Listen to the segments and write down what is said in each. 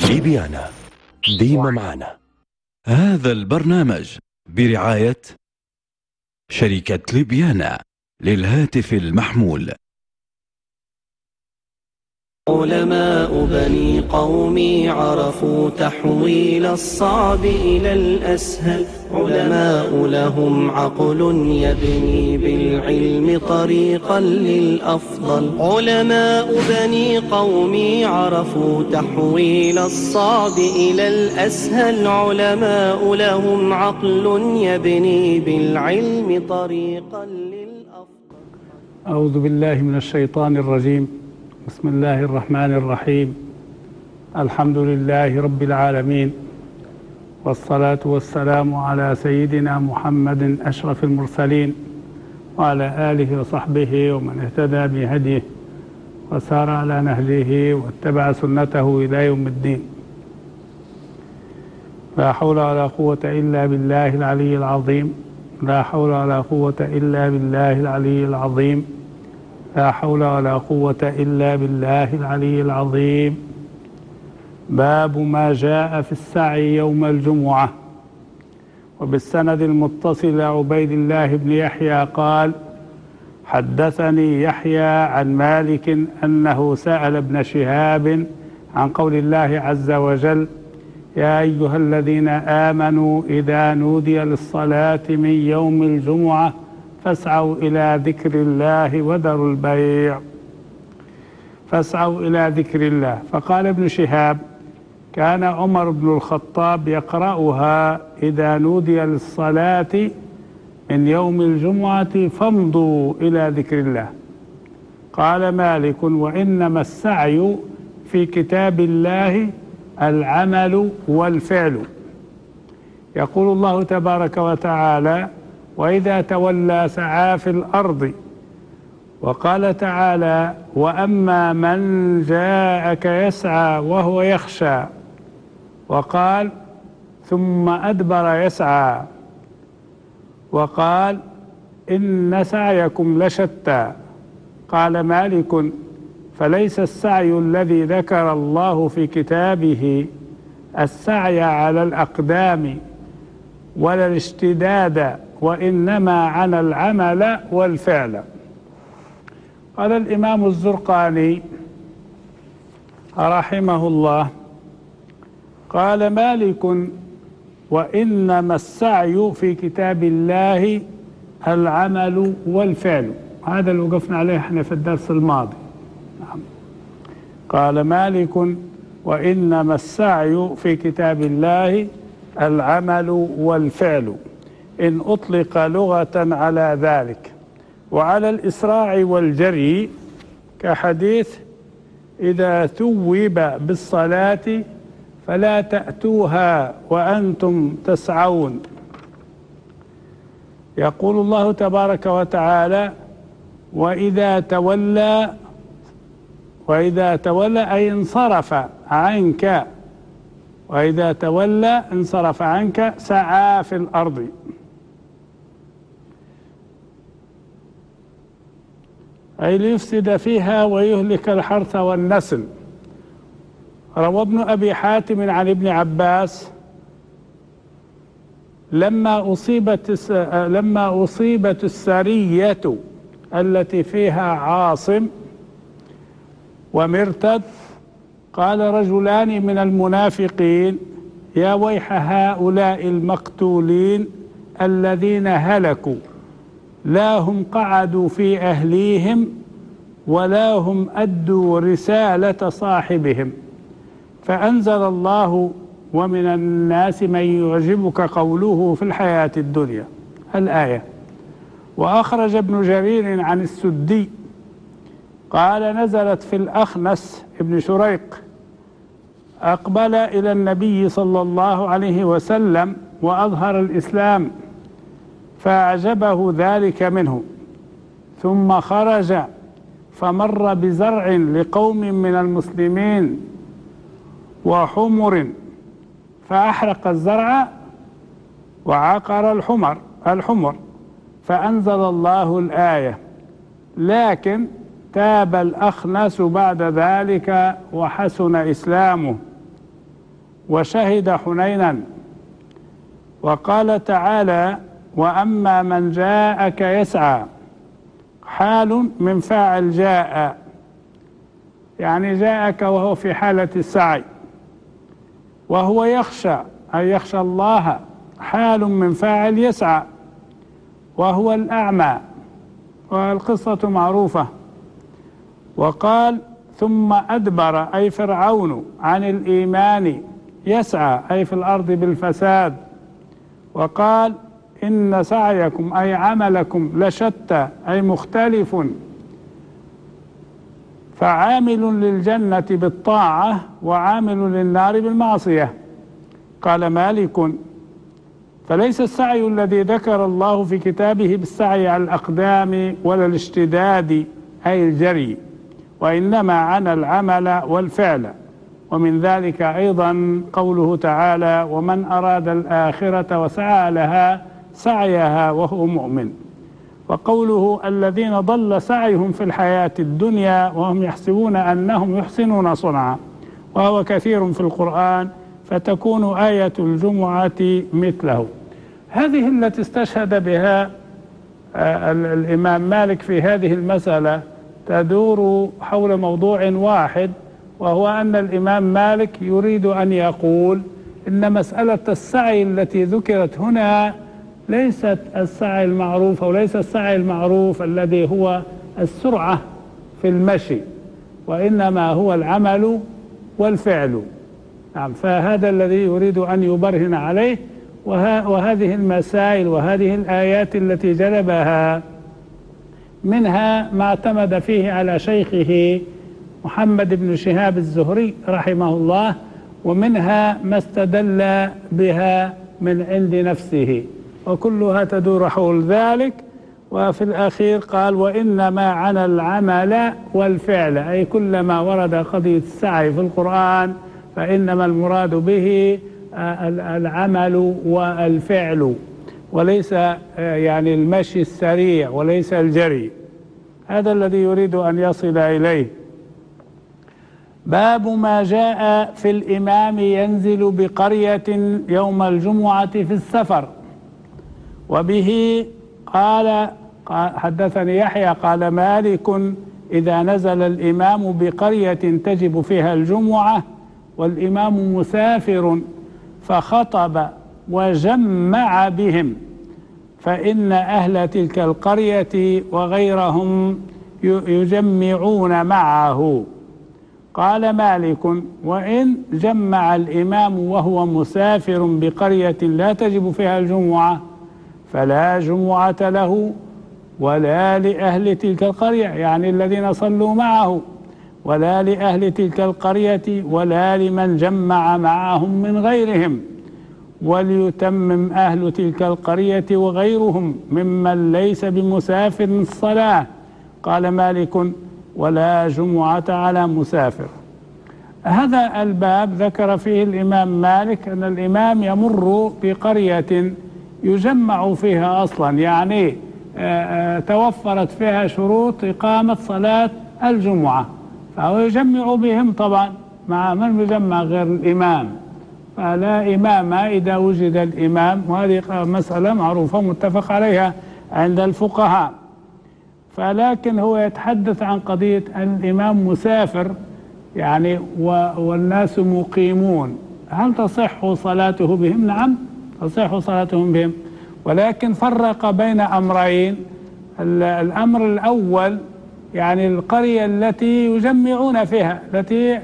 ليبيانا ديما معنا. هذا البرنامج برعاية شركة ليبيانا للهاتف المحمول. علماء بني قومي عرفوا تحويل الصعب إلى الأسهل، علماء لهم عقل يبني بالعلم طريقا للأفضل. علماء بني قومي عرفوا تحويل الصعب إلى الأسهل، علماء لهم عقل يبني بالعلم طريقا للأفضل. أعوذ بالله من الشيطان الرجيم. بسم الله الرحمن الرحيم. الحمد لله رب العالمين، والصلاة والسلام على سيدنا محمد أشرف المرسلين، وعلى آله وصحبه ومن اهتدى بهديه وسار على نهجه واتبع سنته إلى يوم الدين. لا حول ولا قوة إلا بالله العلي العظيم. لا حول ولا قوة إلا بالله العلي العظيم. لا حول ولا قوة إلا بالله العلي العظيم. باب ما جاء في السعي يوم الجمعة. وبالسند المتصل عبيد الله بن يحيى قال: حدثني يحيى عن مالك أنه سأل ابن شهاب عن قول الله عز وجل: يا أيها الذين آمنوا إذا نودي للصلاة من يوم الجمعة فاسعوا إلى ذكر الله وذروا البيع. فاسعوا إلى ذكر الله. فقال ابن شهاب: كان عمر بن الخطاب يقرأها: إذا نودي للصلاة من يوم الجمعة فامضوا إلى ذكر الله. قال مالك: وإنما السعي في كتاب الله العمل والفعل. يقول الله تبارك وتعالى: وإذا تولى سعى في الأرض. وقال تعالى: وأما من جاءك يسعى وهو يخشى. وقال: ثم أدبر يسعى. وقال: إن سعيكم لشتى. قال مالك: فليس السعي الذي ذكر الله في كتابه السعي على الأقدام ولا الاشتداد، وإنما عن العمل والفعل. قال الإمام الزرقاني رحمه الله: قال مالك: وإنما السعي في كتاب الله العمل والفعل. هذا اللي وقفنا عليه احنا في الدرس الماضي. قال مالك: وإنما السعي في كتاب الله العمل والفعل، إن أطلق لغة على ذلك، وعلى الإسراع والجري، كحديث: إذا ثوب بالصلاة فلا تأتوها وأنتم تسعون. يقول الله تبارك وتعالى: وإذا تولى أي انصرف عنك. وإذا تولى انصرف عنك سعى في الأرض. أي ليفسد فيها ويهلك الحرث والنسل. روى ابن أبي حاتم عن ابن عباس: لما أصيبت السرية التي فيها عاصم ومرتد، قال رجلان من المنافقين: يا ويح هؤلاء المقتولين الذين هلكوا، لا هم قعدوا في أهليهم ولا هم أدوا رسالة صاحبهم. فأنزل الله: ومن الناس من يعجبك قوله في الحياة الدنيا، الآية. وأخرج ابن جرير عن السدي قال: نزلت في الأخنس ابن شريق، أقبل إلى النبي صلى الله عليه وسلم وأظهر الإسلام فأعجبه ذلك منه، ثم خرج فمر بزرع لقوم من المسلمين وحمر، فأحرق الزرع وعقر الحمر، فأنزل الله الآية: لكن تاب الأخنس بعد ذلك وحسن إسلامه. وشهد حنينا. وقال تعالى: وأما من جاءك يسعى، حال من فاعل جاء، يعني جاءك وهو في حالة السعي، وهو يخشى أي يخشى الله، حال من فاعل يسعى، وهو الأعمى، والقصة معروفة. وقال: ثم أدبر أي فرعون عن الإيمان، يسعى أي في الأرض بالفساد. وقال: إن سعيكم أي عملكم لشتى أي مختلف، فعامل للجنة بالطاعة وعامل للنار بالمعصية. قال مالك: فليس السعي الذي ذكر الله في كتابه بالسعي على الأقدام ولا الاشتداد أي الجري، وإنما عن العمل والفعل. ومن ذلك أيضا قوله تعالى: ومن أراد الآخرة وسعى لها سعيها وهو مؤمن. وقوله: الذين ضل سعيهم في الحياة الدنيا وهم يحسبون أنهم يحسنون صنعا، وهو كثير في القرآن، فتكون آية الجمعة مثله. هذه التي استشهد بها الإمام مالك في هذه المسألة تدور حول موضوع واحد، وهو أن الإمام مالك يريد أن يقول إن مسألة السعي التي ذكرت هنا ليست السعي المعروف، أو ليس السعي المعروف الذي هو السرعة في المشي، وإنما هو العمل والفعل. نعم، فهذا الذي يريد أن يبرهن عليه. وهذه المسائل وهذه الآيات التي جلبها منها ما اعتمد فيه على شيخه محمد بن شهاب الزهري رحمه الله، ومنها ما استدل بها من عند نفسه، وكلها تدور حول ذلك. وفي الأخير قال: وإنما عن العمل والفعل، أي كلما ورد قضية السعي في القرآن فإنما المراد به العمل والفعل، وليس يعني المشي السريع وليس الجري. هذا الذي يريد أن يصل إليه. باب ما جاء في الإمام ينزل بقرية يوم الجمعة في السفر. وبه قال حدثني يحيى قال مالك: إذا نزل الإمام بقرية تجب فيها الجمعة والإمام مسافر فخطب وجمع بهم، فإن أهل تلك القرية وغيرهم يجمعون معه. قال مالك: وإن جمع الإمام وهو مسافر بقرية لا تجب فيها الجمعة فلا جمعة له ولا لأهل تلك القرية، يعني الذين صلوا معه، ولا لأهل تلك القرية ولا لمن جمع معهم من غيرهم، وليتمم أهل تلك القرية وغيرهم ممن ليس بمسافر الصلاة. قال مالك: ولا جمعة على مسافر. هذا الباب ذكر فيه الإمام مالك أن الإمام يمر بقرية يجمع فيها أصلا، يعني توفرت فيها شروط إقامة صلاة الجمعة، فهو يجمع بهم طبعا، مع من يجمع غير الإمام، فلا إمام إذا وجد الإمام، وهذه مسألة معروفة متفق عليها عند الفقهاء. فلكن هو يتحدث عن قضية أن الإمام مسافر يعني والناس مقيمون، هل تصح صلاته بهم؟ نعم تصح صلاتهم بهم، ولكن فرق بين أمرين. الأمر الأول يعني القرية التي يجمعون فيها، التي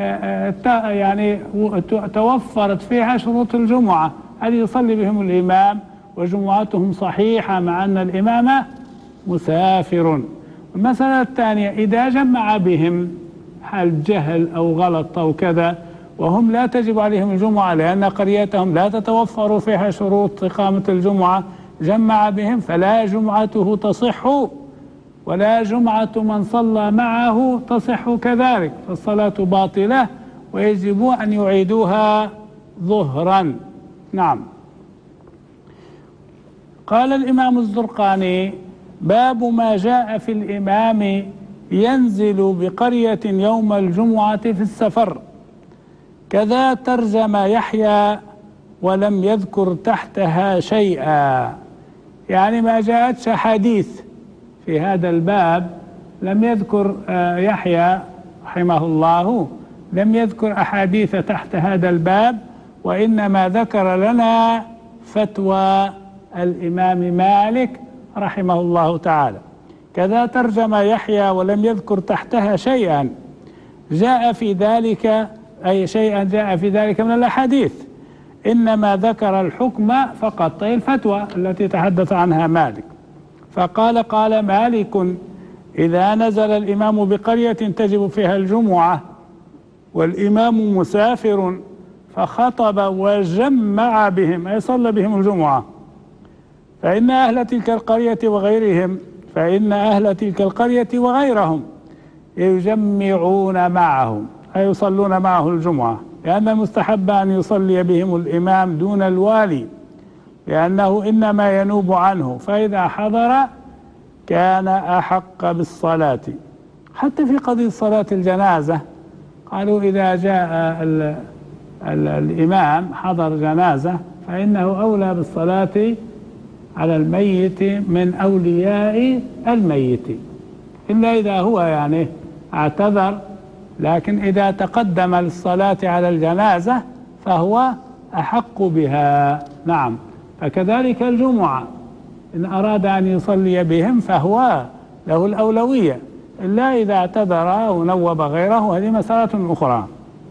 يعني توفرت فيها شروط الجمعة، هذه يصلي بهم الإمام وجمعتهم صحيحة مع أن الإمام مسافر. المسألة الثانية: إذا جمع بهم حال جهل أو غلط أو كذا وهم لا تجب عليهم الجمعة لأن قريتهم لا تتوفر فيها شروط إقامة الجمعة، جمع بهم فلا جمعته تصح ولا جمعة من صلى معه تصح كذلك، فالصلاة باطلة ويجب أن يعيدوها ظهرا. نعم. قال الإمام الزرقاني: باب ما جاء في الإمام ينزل بقرية يوم الجمعة في السفر، كذا ترجم يحيى ولم يذكر تحتها شيئا، يعني ما جاءتش حديث في هذا الباب، لم يذكر يحيى رحمه الله لم يذكر أحاديث تحت هذا الباب، وإنما ذكر لنا فتوى الإمام مالك رحمه الله تعالى. كذا ترجم يحيى ولم يذكر تحتها شيئا جاء في ذلك، أي شيئا جاء في ذلك من الأحاديث، إنما ذكر الحكم فقط، أي الفتوى التي تحدث عنها مالك. فقال قال مالك: إذا نزل الإمام بقرية تجب فيها الجمعة والإمام مسافر فخطب وجمع بهم، أي صلى بهم الجمعة، فإن أهل تلك القرية وغيرهم يجمعون معهم، أي يصلون معه الجمعة، لأن المستحب أن يصلي بهم الإمام دون الوالي، لأنه إنما ينوب عنه، فإذا حضر كان أحق بالصلاة. حتى في قضية صلاة الجنازة قالوا إذا جاء الإمام حضر جنازة فإنه أولى بالصلاة على الميت من أولياء الميت، إلا إذا هو يعني اعتذر، لكن إذا تقدم للصلاة على الجنازة فهو أحق بها. نعم، فكذلك الجمعة إن أراد أن يصلي بهم فهو له الأولوية، إلا إذا اعتذر ونوب غيره، هذه مسألة أخرى.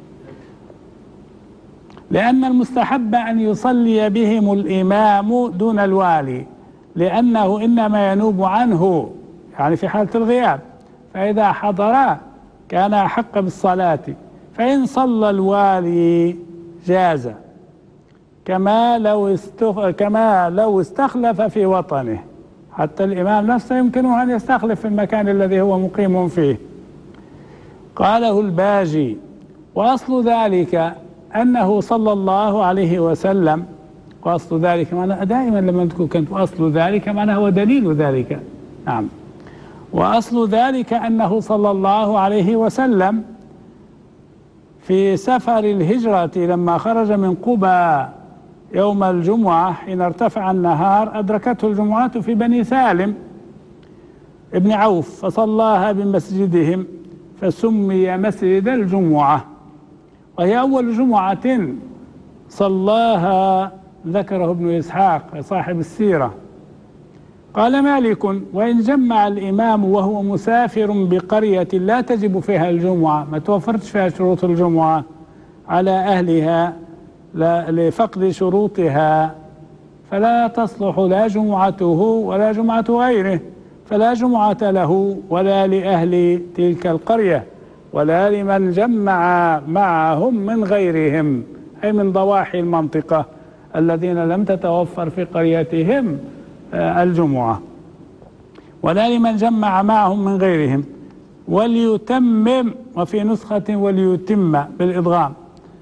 لأن المستحب أن يصلي بهم الإمام دون الوالي، لأنه إنما ينوب عنه يعني في حالة الغياب، فإذا حضر كان أحق بالصلاة. فإن صلى الوالي جاز، كما لو استخلف في وطنه، حتى الإمام نفسه يمكنه أن يستخلف في المكان الذي هو مقيم فيه. قاله الباجي: وأصل ذلك أنه صلى الله عليه وسلم، وأصل ذلك معنى دائما لما تكون كنت أصل ذلك معنى هو دليل ذلك. نعم، وأصل ذلك أنه صلى الله عليه وسلم في سفر الهجرة لما خرج من قبى يوم الجمعة حين ارتفع النهار أدركته الجمعة في بني سالم ابن عوف، فصلاها بمسجدهم فسمي مسجد الجمعة، وهي أول جمعة صلاها، ذكره ابن إسحاق صاحب السيرة. قال مالك: وإن جمع الإمام وهو مسافر بقرية لا تجب فيها الجمعة، ما توفرتش فيها شروط الجمعة على أهلها لفقد شروطها، فلا تصلح لا جمعته ولا جمعة غيره، فلا جمعة له ولا لأهل تلك القرية ولا لمن جمع معهم من غيرهم، أي من ضواحي المنطقة الذين لم تتوفر في قريتهم الجمعة، ولا لمن جمع معهم من غيرهم. وليتمم، وفي نسخة وليتم بالإضغام،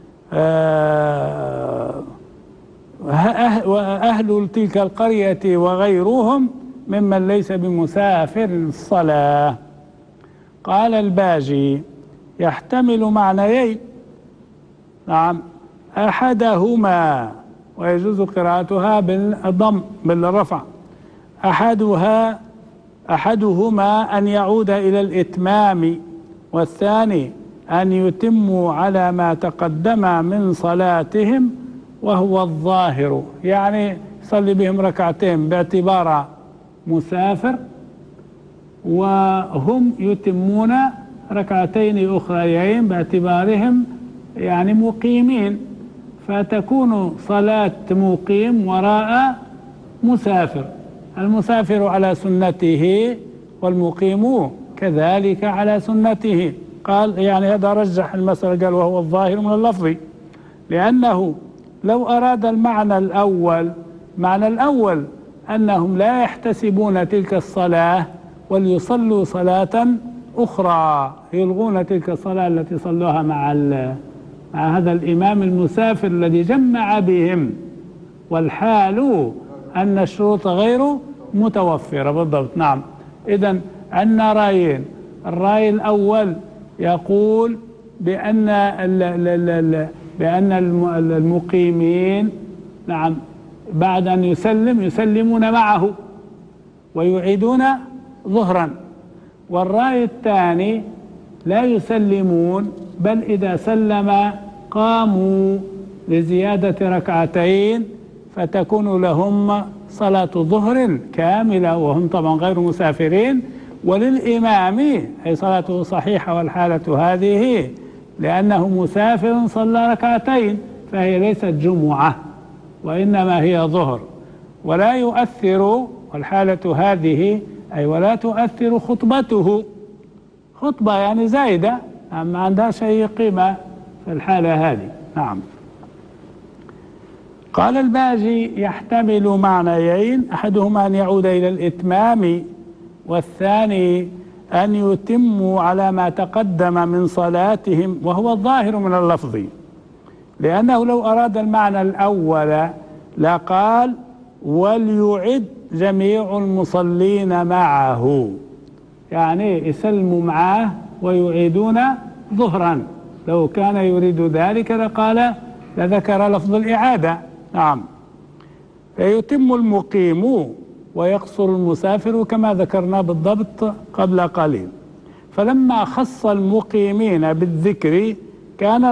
وأهل تلك القرية وغيرهم ممن ليس بمسافر الصلاة. قال الباجي: يحتمل معنيين. نعم، أحدهما، ويجوز قراءتها بالضم بالرفع، أحدهما أن يعود إلى الإتمام، والثاني أن يتموا على ما تقدم من صلاتهم وهو الظاهر، يعني يصلي بهم ركعتين باعتبار مسافر، وهم يتمون ركعتين أخريين باعتبارهم يعني مقيمين، فتكون صلاة مقيم وراء مسافر، المسافر على سنته والمقيم كذلك على سنته. قال يعني هذا رجح المسألة، قال وهو الظاهر من اللفظ، لأنه لو أراد المعنى الأول أنهم لا يحتسبون تلك الصلاة وليصلوا صلاة أخرى، يلغون تلك الصلاة التي صلوها مع هذا الإمام المسافر الذي جمع بهم، والحال أن الشروط غير متوفرة بالضبط. نعم، إذن عندنا رأيين. الرأي الأول يقول بأن بأن المقيمين نعم بعد أن يسلمون معه ويعيدون ظهرا، والرأي الثاني لا يسلمون، بل إذا سلم قاموا لزيادة ركعتين فتكون لهم صلاة ظهر كاملة وهم طبعا غير مسافرين، وللإمام أي صلاته صحيحة والحالة هذه لأنه مسافر صلى ركعتين، فهي ليست جمعة وإنما هي ظهر، ولا يؤثر والحالة هذه أي ولا تؤثر خطبته، خطبة يعني زايدة ما عندها شيء قيمة في الحالة هذه. نعم. قال الباجي يحتمل معنيين، أحدهما أن يعود إلى الإتمام، والثاني أن يتموا على ما تقدم من صلاتهم، وهو الظاهر من اللفظ، لأنه لو أراد المعنى الأول لقال وليعد جميع المصلين معه، يعني يسلموا معه ويعيدون ظهرا، لو كان يريد ذلك لذكر لفظ الإعادة. نعم. فيتم المقيم ويقصر المسافر كما ذكرنا بالضبط قبل قليل. فلما خص المقيمين بالذكر كان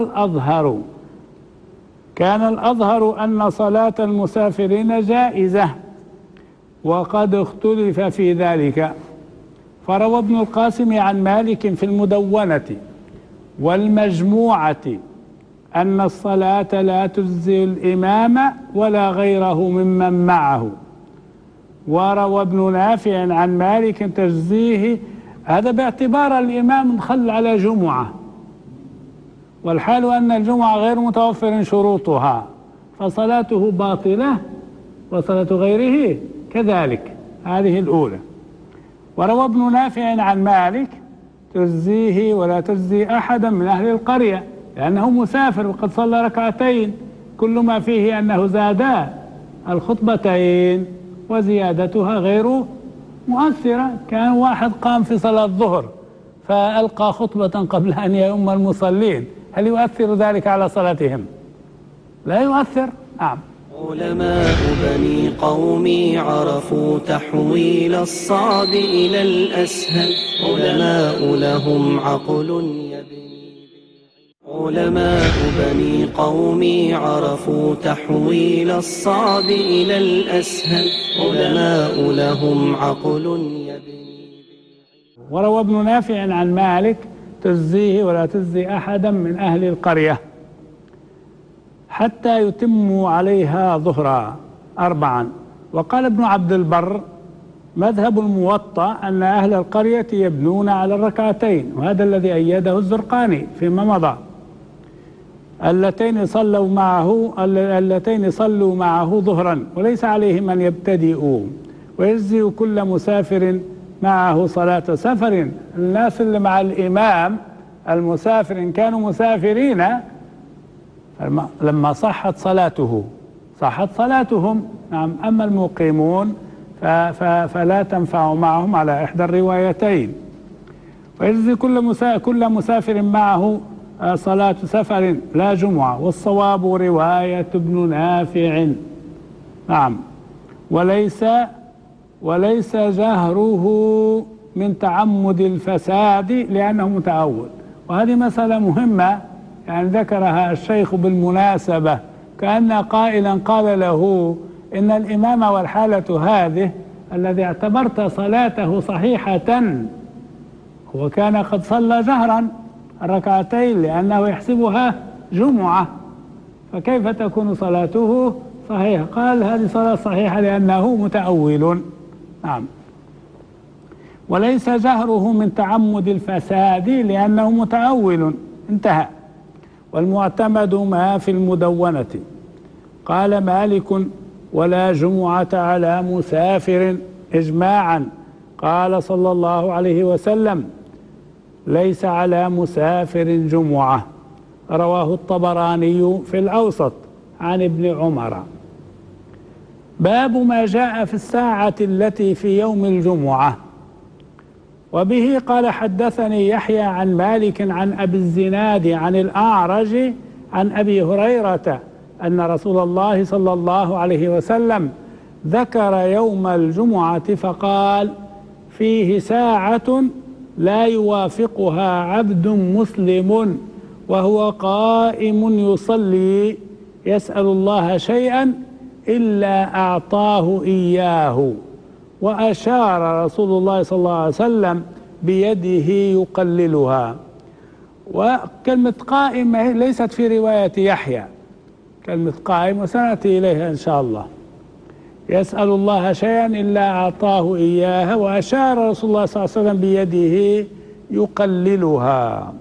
الأظهر أن صلاة المسافرين جائزة، وقد اختلف في ذلك، فروى ابن القاسم عن مالك في المدونة والمجموعة أن الصلاة لا تجزي الإمام ولا غيره ممن معه، وروى ابن نافع عن مالك تجزيه، هذا باعتبار الإمام دخل على جمعة، والحال أن الجمعة غير متوفر شروطها، فصلاته باطلة وصلاة غيره كذلك، هذه الأولى. وروى ابن نافع عن مالك تجزيه ولا تجزي أحدا من أهل القرية، لأنه مسافر وقد صلى ركعتين، كل ما فيه أنه زادا الخطبتين وزيادتها غير مؤثرة. كان واحد قام في صلاة الظهر فألقى خطبة قبل أن يؤم المصلين، هل يؤثر ذلك على صلاتهم؟ لا يؤثر. نعم. علماء بني قومي عرفوا تحويل الصعب إلى الأسهل، علماء لهم عقل يبني. علماء بني قومي عرفوا تحويل الصعب إلى الأسهل، علماء لهم عقل يبني. وروى ابن نافع عن مالك تجزيه ولا تجزي أحدا من أهل القرية حتى يتموا عليها ظهرا 4. وقال ابن عبد البر مذهب الموطأ أن أهل القرية يبنون على الركعتين، وهذا الذي أيده الزرقاني فيما مضى، اللتين صلوا معه ظهرا، وليس عليهم أن يبتدئوا، ويجزي كل مسافر معه صلاة سفر. الناس اللي مع الإمام المسافر إن كانوا مسافرين لما صحت صلاتهم. نعم. أما المقيمون فلا تنفع معهم على إحدى الروايتين. ويجزي كل مسافر معه صلاة سفر لا جمعة، والصواب رواية ابن نافع. نعم. وليس جهره من تعمد الفساد لأنه متعود، وهذه مسألة مهمة يعني ذكرها الشيخ بالمناسبة، كأن قائلا قال له إن الإمام والحالة هذه الذي اعتبرت صلاته صحيحة هو كان قد صلى جهرا الركعتين لأنه يحسبها جمعة، فكيف تكون صلاته صحيحة؟ قال هذه صلاة صحيحة لأنه متأول. نعم. وليس جهره من تعمد الفساد لأنه متأول، انتهى. والمعتمد ما في المدونة. قال مالك ولا جمعة على مسافر إجماعا، قال صلى الله عليه وسلم ليس على مسافر جمعة، رواه الطبراني في الأوسط عن ابن عمر. باب ما جاء في الساعة التي في يوم الجمعة. وبه قال حدثني يحيى عن مالك عن أبي الزناد عن الأعرج عن أبي هريرة أن رسول الله صلى الله عليه وسلم ذكر يوم الجمعة فقال: فيه ساعة لا يوافقها عبد مسلم وهو قائم يصلي يسأل الله شيئا إلا أعطاه إياه. وأشار رسول الله صلى الله عليه وسلم بيده يقللها. وكلمة قائم ليست في رواية يحيى، كلمة قائم وسنأتي إليها إن شاء الله. يسأل الله شيئا إلا أعطاه إياه، وأشار رسول الله صلى الله عليه وسلم بيده يقللها.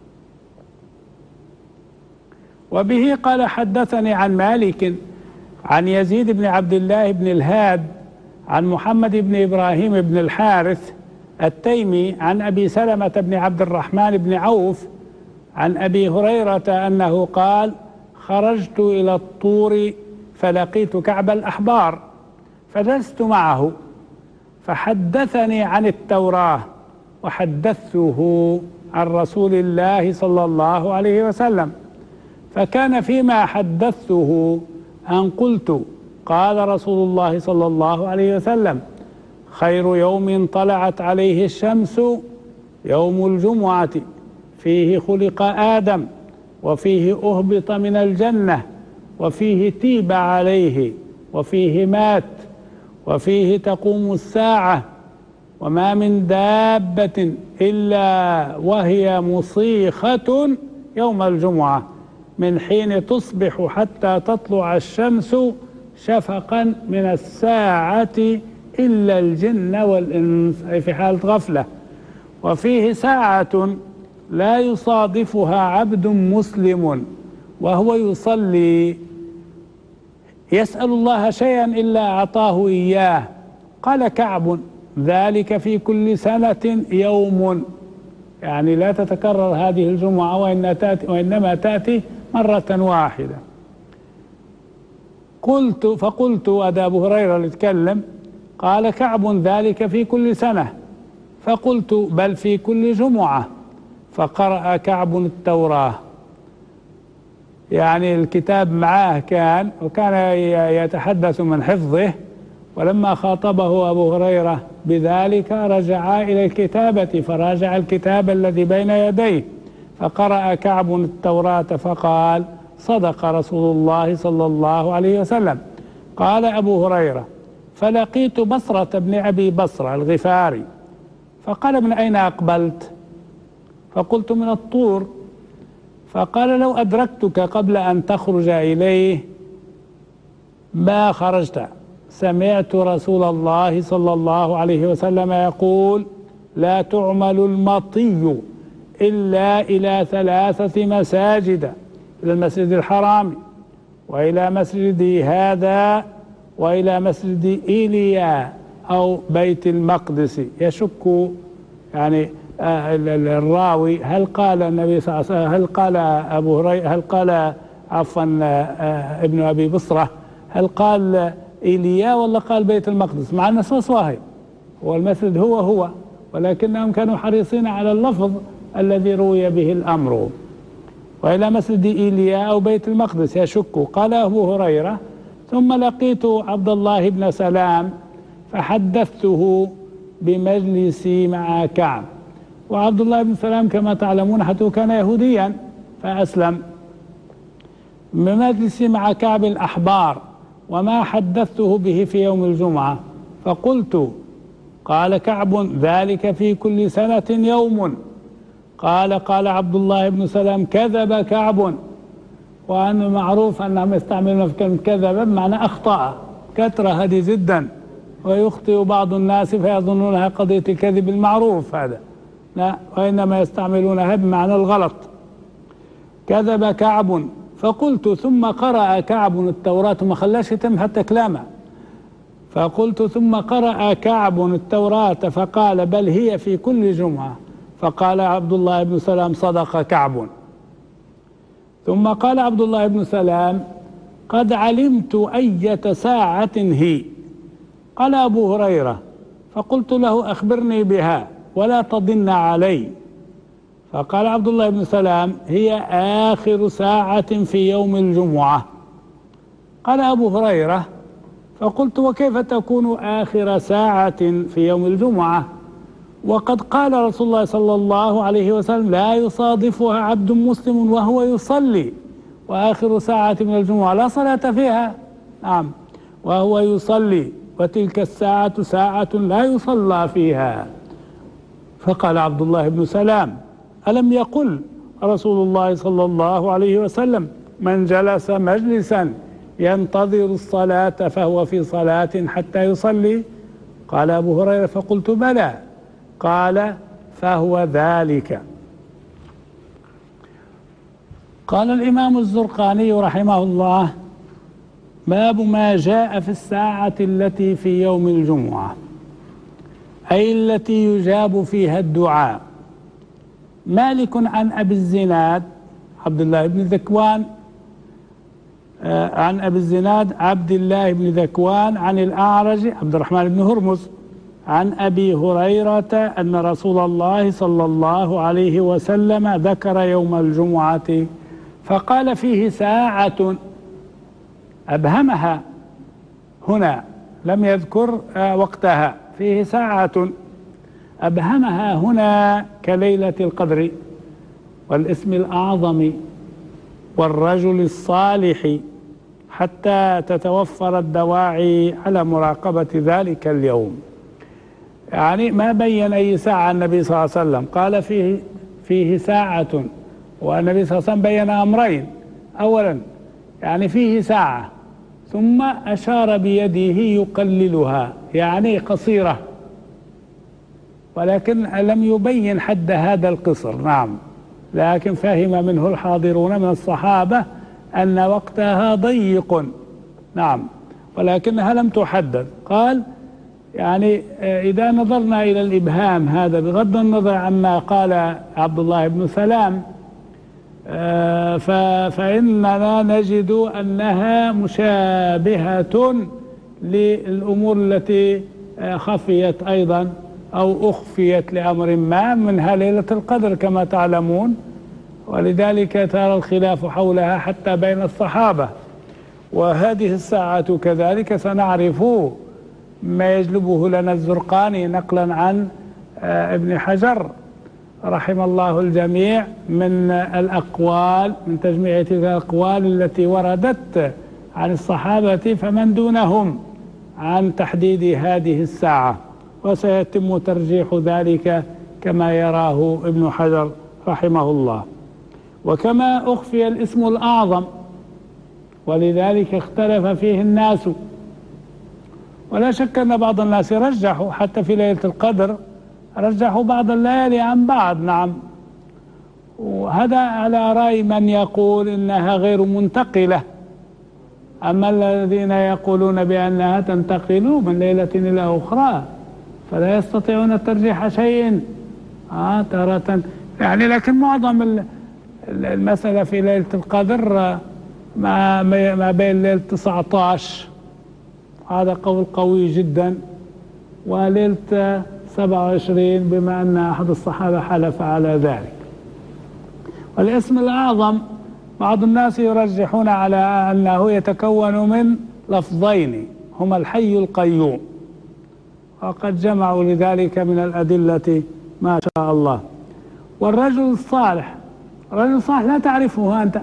وبه قال: حدثني عن مالك عن يزيد بن عبد الله بن الهاد عن محمد بن إبراهيم بن الحارث التيمي عن أبي سلمة بن عبد الرحمن بن عوف عن أبي هريرة أنه قال: خرجت إلى الطور فلقيت كعب الأحبار فجلست معه فحدثني عن التوراة وحدثته عن رسول الله صلى الله عليه وسلم، فكان فيما حدثته أن قلت: قال رسول الله صلى الله عليه وسلم: خير يوم طلعت عليه الشمس يوم الجمعة، فيه خلق آدم، وفيه أهبط من الجنة، وفيه تيب عليه، وفيه مات، وفيه تقوم الساعة، وما من دابة إلا وهي مصيخة يوم الجمعة من حين تصبح حتى تطلع الشمس شفقا من الساعة إلا الجن والإنس، أي في حالة غفلة. وفيه ساعة لا يصادفها عبد مسلم وهو يصلي يسأل الله شيئا إلا أعطاه إياه. قال كعب: ذلك في كل سنة يوم، يعني لا تتكرر هذه الجمعة وإنما تأتي مرة واحدة. فقلت هذا أبو هريرة اللي يتكلم، قال كعب: ذلك في كل سنة. فقلت: بل في كل جمعة. فقرأ كعب التوراة، يعني الكتاب معاه كان، وكان يتحدث من حفظه، ولما خاطبه أبو هريرة بذلك رجع إلى الكتابة فراجع الكتاب الذي بين يديه، فقرأ كعب التوراة فقال: صدق رسول الله صلى الله عليه وسلم. قال أبو هريرة: فلقيت بصرة بن أبي بصرة الغفاري فقال: من أين أقبلت؟ فقلت: من الطور. فقال: لو أدركتك قبل أن تخرج إليه ما خرجت. سمعت رسول الله صلى الله عليه وسلم يقول: لا تعمل المطي إلا إلى 3 مساجد، إلى المسجد الحرام، وإلى مسجدي هذا، وإلى مسجد إيليا أو بيت المقدس. يشك يعني الراوي هل قال النبي صلى الله عليه وسلم، هل قال أبو هريرة، هل قال عفوا ابن أبي بصرة، هل قال إيليا ولا قال بيت المقدس؟ مع أن اسمه واحد، هو المسجد هو، ولكنهم كانوا حريصين على اللفظ الذي روي به الأمر. وإلى مسجد إيليا أو بيت المقدس يشك. قال أبو هريرة: ثم لقيت عبد الله بن سلام فحدثته بمجلسي مع كعب. وعبد الله بن سلام كما تعلمون حتى كان يهوديا فأسلم. بمجلسي مع كعب الأحبار وما حدثته به في يوم الجمعة. فقلت: قال كعب: ذلك في كل سنة يوم. قال عبد الله بن سلام: كذب كعب. وأنه معروف أنهم يستعملون في كلمة كذب بمعنى أخطأ، كثرة هذه جدا، ويخطئ بعض الناس فيظنونها قضية الكذب المعروف، هذا لا، وإنما يستعملونها بمعنى الغلط. كذب كعب. فقلت: ثم قرأ كعب التوراة، ما خلاش يتم حتى كلامه. فقلت: ثم قرأ كعب التوراة فقال: بل هي في كل جمعة. فقال عبد الله بن سلام: صدق كعب. ثم قال عبد الله بن سلام: قد علمت أية ساعة هي. قال أبو هريرة: فقلت له: أخبرني بها ولا تضن علي. فقال عبد الله بن سلام: هي آخر ساعة في يوم الجمعة. قال أبو هريرة: فقلت: وكيف تكون آخر ساعة في يوم الجمعة وقد قال رسول الله صلى الله عليه وسلم: لا يصادفها عبد مسلم وهو يصلي، وآخر ساعة من الجمعة لا صلاة فيها. نعم، وهو يصلي، وتلك الساعة ساعة لا يصلى فيها. فقال عبد الله بن سلام: ألم يقل رسول الله صلى الله عليه وسلم: من جلس مجلسا ينتظر الصلاة فهو في صلاة حتى يصلي؟ قال أبو هريرة: فقلت: بلى. قال: فهو ذلك. قال الإمام الزرقاني رحمه الله: باب ما جاء في الساعة التي في يوم الجمعة، أي التي يجاب فيها الدعاء. مالك عن أبي الزناد عبد الله بن ذكوان عن أبي الزناد عبد الله بن ذكوان عن الأعرج عبد الرحمن بن هرمز عن أبي هريرة أن رسول الله صلى الله عليه وسلم ذكر يوم الجمعة فقال: فيه ساعة. أبهمها هنا، لم يذكر وقتها. فيه ساعة أبهمها هنا كليلة القدر والاسم الأعظم والرجل الصالح، حتى تتوفر الدواعي على مراقبة ذلك اليوم. يعني ما بين أي ساعة النبي صلى الله عليه وسلم، قال فيه ساعة، والنبي صلى الله عليه وسلم بين أمرين: أولا يعني فيه ساعة، ثم أشار بيده يقللها، يعني قصيرة، ولكن لم يبين حد هذا القصر. نعم، لكن فهم منه الحاضرون من الصحابة أن وقتها ضيق. نعم، ولكنها لم تحدد. قال: يعني إذا نظرنا إلى الإبهام هذا بغض النظر عما قال عبد الله بن سلام، فإننا نجد أنها مشابهة للأمور التي خفيت أيضا أو أخفيت لأمر ما، منها ليلة القدر كما تعلمون، ولذلك ترى الخلاف حولها حتى بين الصحابة. وهذه الساعة كذلك سنعرف ما يجلبه لنا الزرقاني نقلا عن ابن حجر رحم الله الجميع من الأقوال، من تجميع تلك الأقوال التي وردت عن الصحابة فمن دونهم عن تحديد هذه الساعة، وسيتم ترجيح ذلك كما يراه ابن حجر رحمه الله. وكما أخفي الاسم الأعظم، ولذلك اختلف فيه الناس، ولا شك أن بعض الناس رجحوا حتى في ليلة القدر، رجحوا بعض الليالي عن بعض. نعم، وهذا على رأي من يقول إنها غير منتقلة. أما الذين يقولون بأنها تنتقل من ليلة إلى أخرى فلا يستطيعون ترجيح شيء تارة، يعني. لكن معظم المسألة في ليلة القدر ما بين ليلة 19، هذا قول قوي جدا، وليلة 27 بما أن أحد الصحابة حلف على ذلك. والاسم الأعظم بعض الناس يرجحون على أنه يتكون من لفظين هما الحي القيوم، وقد جمعوا لذلك من الأدلة ما شاء الله. والرجل الصالح، الرجل الصالح لا تعرفه أنت.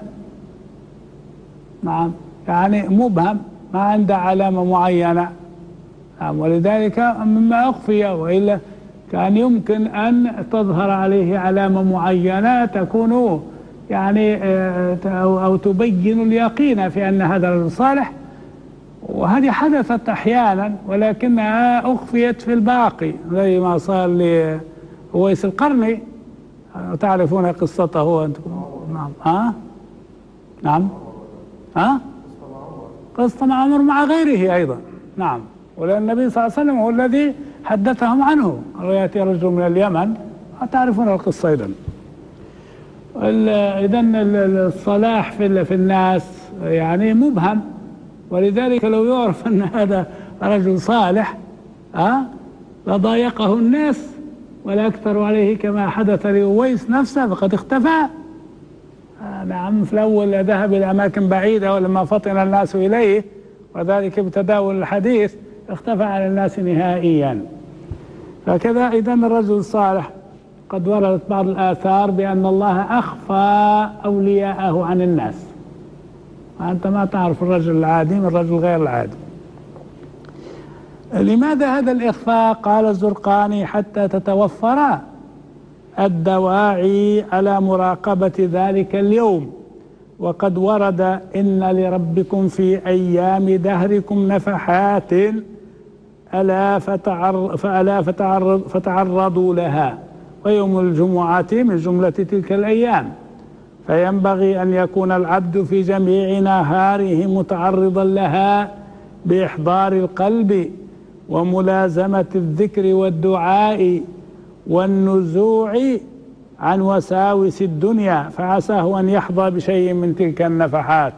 نعم، يعني مبهم، ما عنده علامة معينة. نعم، ولذلك مما أخفي، وإلا كان يمكن أن تظهر عليه علامة معينة تكون يعني أو تبين اليقين في أن هذا الرجل صالح، وهذه حدثت أحيانا ولكنها أخفيت في الباقي، زي ما صار لأويس القرني، تعرفون قصته أنتم. نعم. نعم. قصة مع عمر مع غيره أيضا. نعم، ولأن النبي صلى الله عليه وسلم هو الذي حدثهم عنه. يأتي رجل من اليمن، تعرفون القصة أيضا. إذن الصلاح في الناس يعني مبهم، ولذلك لو يعرف أن هذا رجل صالح لضايقه الناس ولا أكثر عليه كما حدث لأويس نفسه فقد اختفى. نعم، في الأول ذهب إلى أماكن بعيدة ولما فطن الناس إليه وذلك بتداول الحديث اختفى عن الناس نهائيا. فكذا إذن الرجل الصالح قد وردت بعض الآثار بأن الله أخفى أولياءه عن الناس، وأنت ما تعرف الرجل العادي من الرجل غير العادي. لماذا هذا الإخفاء؟ قال الزرقاني: حتى تتوفر الدواعي على مراقبة ذلك اليوم، وقد ورد: إن لربكم في أيام دهركم نفحات ألا فتعرضوا لها، ويوم الجمعة من جملة تلك الأيام، فينبغي أن يكون العبد في جميع نهاره متعرضا لها بإحضار القلب وملازمة الذكر والدعاء والنزوع عن وساوس الدنيا، فعساه أن يحظى بشيء من تلك النفحات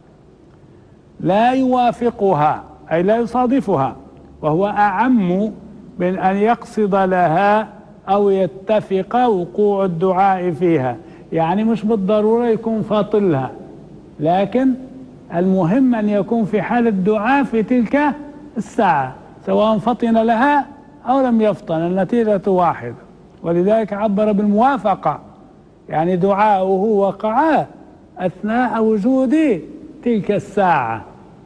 لا يوافقها أي لا يصادفها، وهو أعم من أن يقصد لها أو يتفق وقوع الدعاء فيها. يعني مش بالضرورة يكون فاطلها، لكن المهم أن يكون في حال الدعاء في تلك الساعة، سواء فطن لها أو لم يفطن، النتيجة واحدة. ولذلك عبر بالموافقة، يعني دعاؤه وقع أثناء وجود تلك الساعة.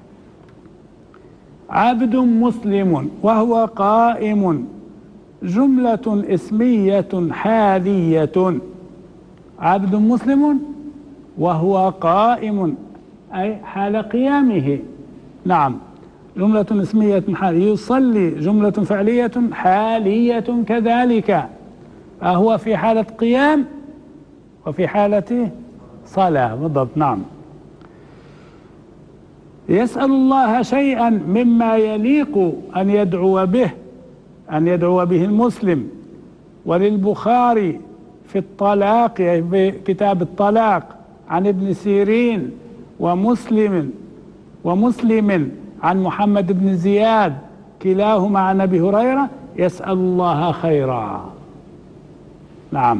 عبد مسلم وهو قائم جملة اسمية حالية. عبد مسلم وهو قائم أي حال قيامه. نعم، جملة اسمية حالية. يصلي جملة فعلية حالية كذلك، فهو في حالة قيام وفي حالة صلاة بالضبط. نعم. يسأل الله شيئا مما يليق أن يدعو به المسلم. وللبخاري في الطلاق، في كتاب الطلاق، عن ابن سيرين ومسلم عن محمد بن زياد كلاهما عن أبي هريرة: يسأل الله خيرا. نعم،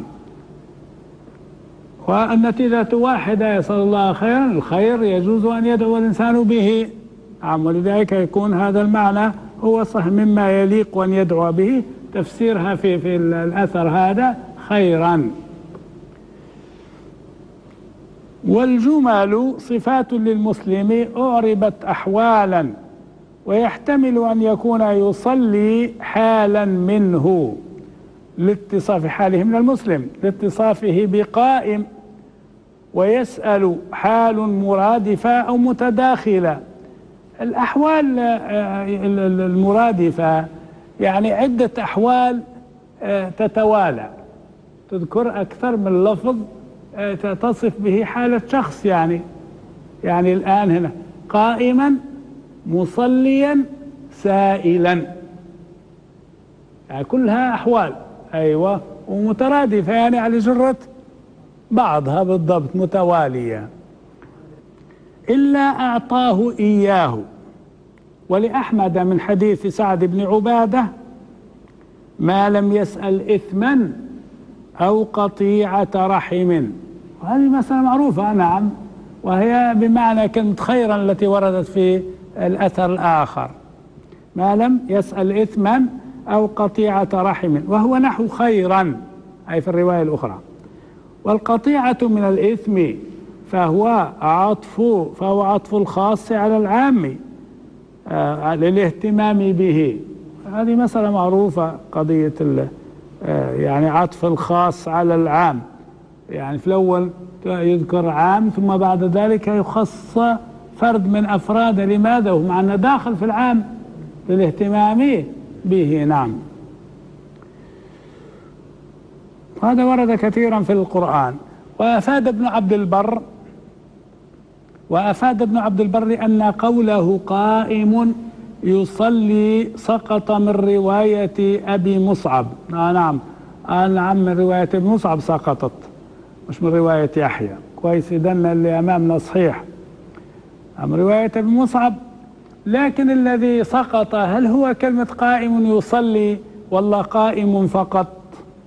والنتيجة واحدة، يسأل الله خيرا، الخير يجوز أن يدعو الإنسان به. نعم، ولذلك يكون هذا المعنى هو صح مما يليق أن يدعو به، تفسيرها في الأثر هذا خيرا. والجمل صفات للمسلم أعربت أحوالا، ويحتمل أن يكون يصلي حالا منه لاتصاف حاله من المسلم، لاتصافه بقائم، ويسأل حال مرادفة أو متداخلة. الأحوال المرادفة يعني عدة أحوال تتوالى، تذكر أكثر من لفظ تصف به حالة شخص. يعني الآن هنا قائما، مصليا، سائلا، يعني كلها أحوال. أيوة، ومترادفة يعني على جرة بعضها بالضبط، متوالية. إلا أعطاه إياه. ولأحمد من حديث سعد بن عبادة: ما لم يسأل إثما أو قطيعة رحم. وهذه مسألة معروفة. نعم، وهي بمعنى كلمة خيرا التي وردت في الأثر الآخر: ما لم يسأل إثما أو قطيعة رحم، وهو نحو خيرا أي في الرواية الأخرى. والقطيعة من الإثم فهو عطف الخاص على العام للاهتمام به. هذه مسألة معروفة، قضية يعني عطف الخاص على العام. يعني في الأول يذكر عام، ثم بعد ذلك يخص فرد من أفراده. لماذا؟ مع أنه داخل في العام للاهتمام به. نعم، هذا ورد كثيرا في القرآن. وأفاد ابن عبد البر أن قوله قائم يصلي سقط من رواية أبي مصعب. نعم، من رواية أبي مصعب سقطت، مش من رواية يحيى. كويس، إذن اللي أمامنا صحيح من رواية أبي مصعب. لكن الذي سقط هل هو كلمة قائم يصلي ولا قائم فقط؟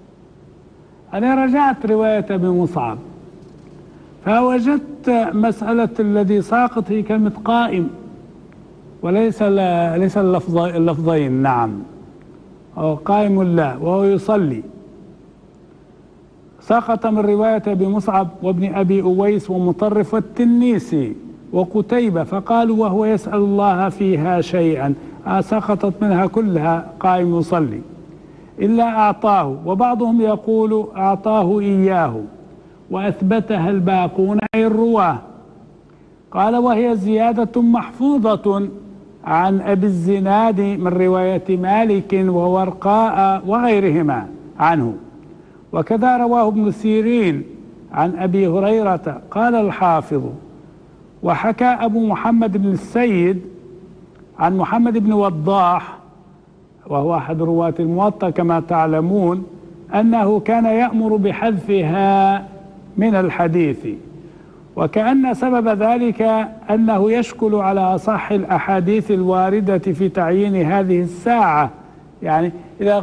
أنا رجعت رواية أبي مصعب فوجدت مسألة الذي ساقط هي كلمة قائم وليس ليس اللفظين. نعم، أو قائم لا وهو يصلي. سقط من رواية أبي مصعب وابن أبي أويس ومطرف والتنيسي وقتيبة، فقالوا وهو يسأل الله فيها شيئا، سقطت منها كلها قائم يصلي إلا أعطاه، وبعضهم يقول أعطاه إياه وأثبتها الباقون أي الرواه. قال وهي زيادة محفوظة عن أبي الزناد من رواية مالك وورقاء وغيرهما عنه، وكذا رواه ابن سيرين عن أبي هريرة. قال الحافظ وحكى أبو محمد بن السيد عن محمد بن وضاح وهو أحد رواة الموطأ كما تعلمون أنه كان يأمر بحذفها من الحديث، وكأن سبب ذلك أنه يشكل على أصح الأحاديث الواردة في تعيين هذه الساعة. يعني إذا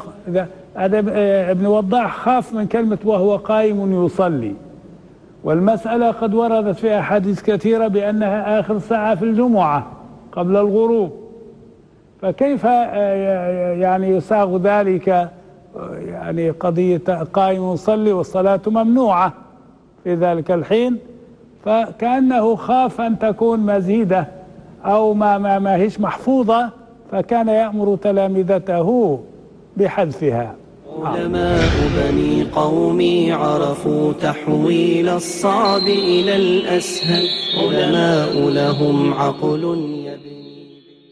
ابن وضاح خاف من كلمة وهو قائم يصلي، والمسألة قد وردت في أحاديث كثيرة بأنها آخر ساعة في الجمعة قبل الغروب، فكيف يعني يساغ ذلك يعني قضية قائم يصلي والصلاة ممنوعة في ذلك الحين؟ فكأنه خاف أن تكون مزيدة أو ما هيش محفوظة، فكان يأمر تلامذته بحذفها. علماء بني قومي عرفوا تحويل الصعب إلى الأسهل، علماء لهم عقل يبني.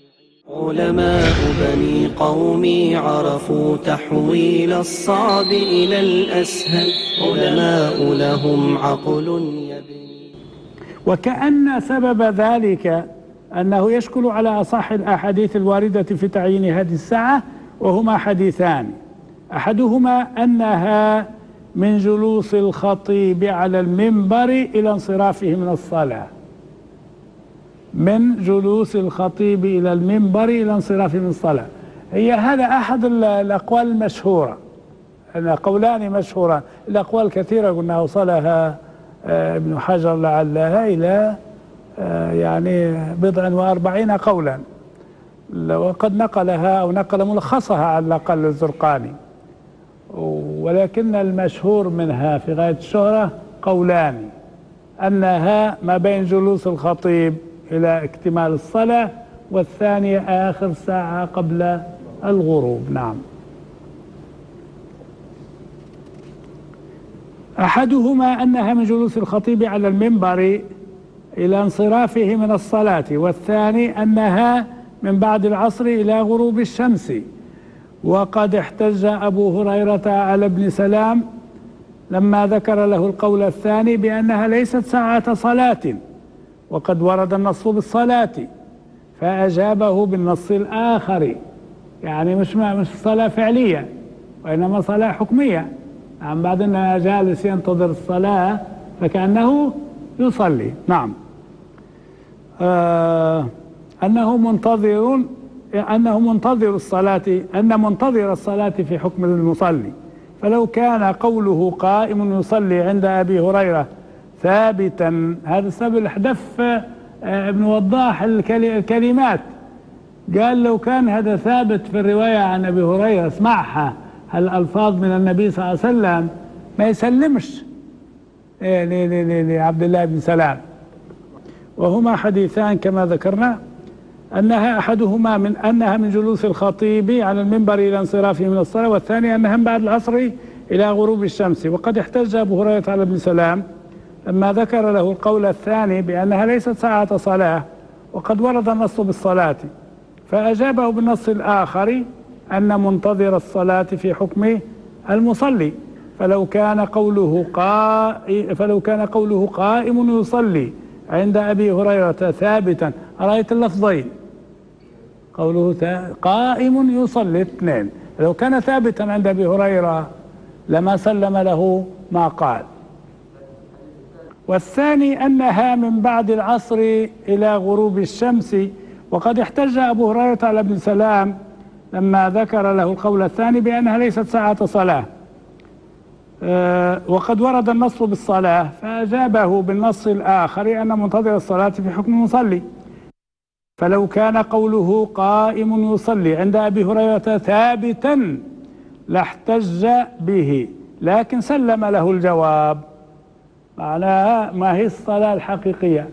علماء بني قومي عرفوا تحويل الصعب إلى الأسهل، علماء لهم عقل يبني. وكأن سبب ذلك أنه يشكل على أصح الأحاديث الواردة في تعيين هذه الساعة، وهما حديثان: أحدهما أنها من جلوس الخطيب على المنبر إلى انصرافه من الصلاة، من جلوس الخطيب إلى المنبر إلى انصرافه من الصلاة. هي هذا أحد الأقوال المشهورة، قولان مشهوران. الأقوال كثيرة قلنا وصلها ابن حجر لعلها إلى يعني 40 قولا، وقد نقلها أو نقل ملخصها على الأقل الزرقاني، ولكن المشهور منها في غاية الشهرة قولان: أنها ما بين جلوس الخطيب إلى اكتمال الصلاة، والثانية آخر ساعة قبل الغروب. نعم. أحدهما أنها من جلوس الخطيب على المنبر إلى انصرافه من الصلاة، والثاني أنها من بعد العصر إلى غروب الشمس. وقد احتج أبو هريرة على ابن سلام لما ذكر له القول الثاني بأنها ليست ساعة صلاة، وقد ورد النص بالصلاة، فأجابه بالنص الآخر، يعني مش صلاة فعلية وإنما صلاة حكمية. عن بعد أنه جالس ينتظر الصلاة فكأنه يصلي. نعم. أنه منتظر الصلاة، أن منتظر الصلاة في حكم المصلي. فلو كان قوله قائم يصلي عند أبي هريرة ثابتا، هذا السبب الحدث ابن وضاح الكلمات، قال لو كان هذا ثابت في الرواية عن أبي هريرة اسمعها الألفاظ من النبي صلى الله عليه وسلم ما يسلمش لعبد الله بن سلام. وهما حديثان كما ذكرنا، أنها أحدهما أنها من جلوس الخطيب على المنبر إلى انصرافه من الصلاة، والثاني أنها من بعد العصر إلى غروب الشمس. وقد احتج أبو هريرة على ابن سلام لما ذكر له القول الثاني بأنها ليست ساعة صلاة، وقد ورد النص بالصلاة، فأجابه بالنص الآخر أن منتظر الصلاة في حكم المصلي. فلو كان قوله قائم يصلي عند أبي هريرة ثابتا، رأيت اللفظين، قوله قائم يصلي اثنين، لو كان ثابتا عند أبي هريرة لما سلم له ما قال. والثاني أنها من بعد العصر إلى غروب الشمس. وقد احتج أبو هريرة على ابن سلام لما ذكر له القول الثاني بأنها ليست ساعة صلاة، وقد ورد النص بالصلاة فأجابه بالنص الآخر أن منتظر الصلاة في حكم المصلي. فلو كان قوله قائم يصلي عند أبي هريرة ثابتا لاحتج به، لكن سلم له الجواب. معناها ما هي الصلاة الحقيقية،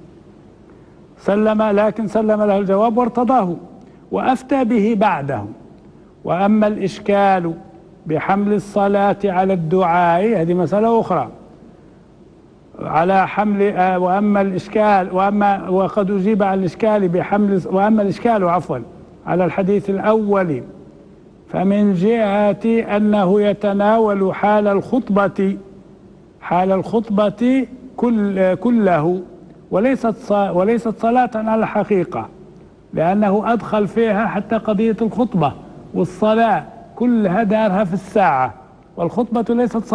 لكن سلم له الجواب وارتضاه وأفتى به بعده. وأما الإشكال بحمل الصلاة على الدعاء هذه مسألة أخرى. على حمل وأما الإشكال وقد أجيب عن الإشكال بحمل وأما الإشكال على الحديث الأول فمن جهة أنه يتناول حال الخطبة كله وليست صلاة على الحقيقة، لأنه أدخل فيها حتى قضية الخطبة والصلاة كلها دارها في الساعة، والخطبة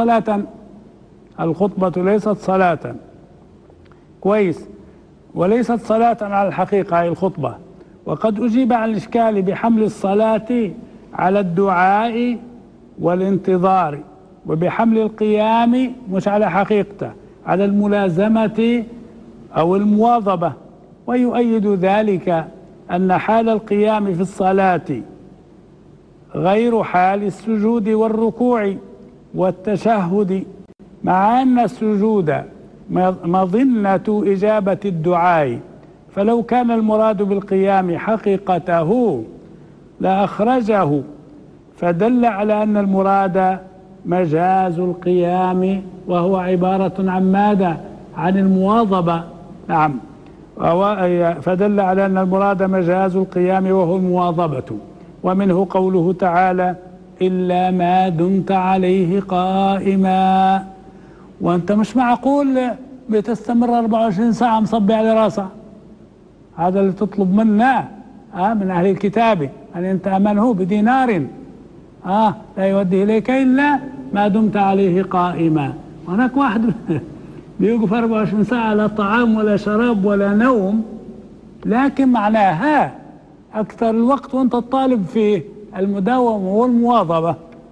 ليست صلاة كويس، وليست صلاة على الحقيقة هي الخطبة. وقد أجيب عن الإشكال بحمل الصلاة على الدعاء والانتظار، وبحمل القيام مش على حقيقته على الملازمة أو المواظبة. ويؤيد ذلك أن حال القيام في الصلاة غير حال السجود والركوع والتشهد، مع أن السجود مظنة إجابة الدعاء، فلو كان المراد بالقيام حقيقته لأخرجه، فدل على أن المراد مجاز القيام، وهو عبارة عن ماذا؟ عن المواظبة. نعم، فدل على أن المراد مجاز القيام وهو المواظبة. ومنه قوله تعالى إلا ما دمت عليه قائما. وأنت مش معقول بتستمر 24 ساعة مصبي على راسه. هذا اللي تطلب منا من أهل الكتاب أن أنت أمنه بدينار لا يوديه إليك إلا ما دمت عليه قائما. هناك واحد بيوقف 24 ساعة لا طعام ولا شراب ولا نوم، لكن معناها أكثر الوقت وأنت الطالب فيه المداومة والمواظبة.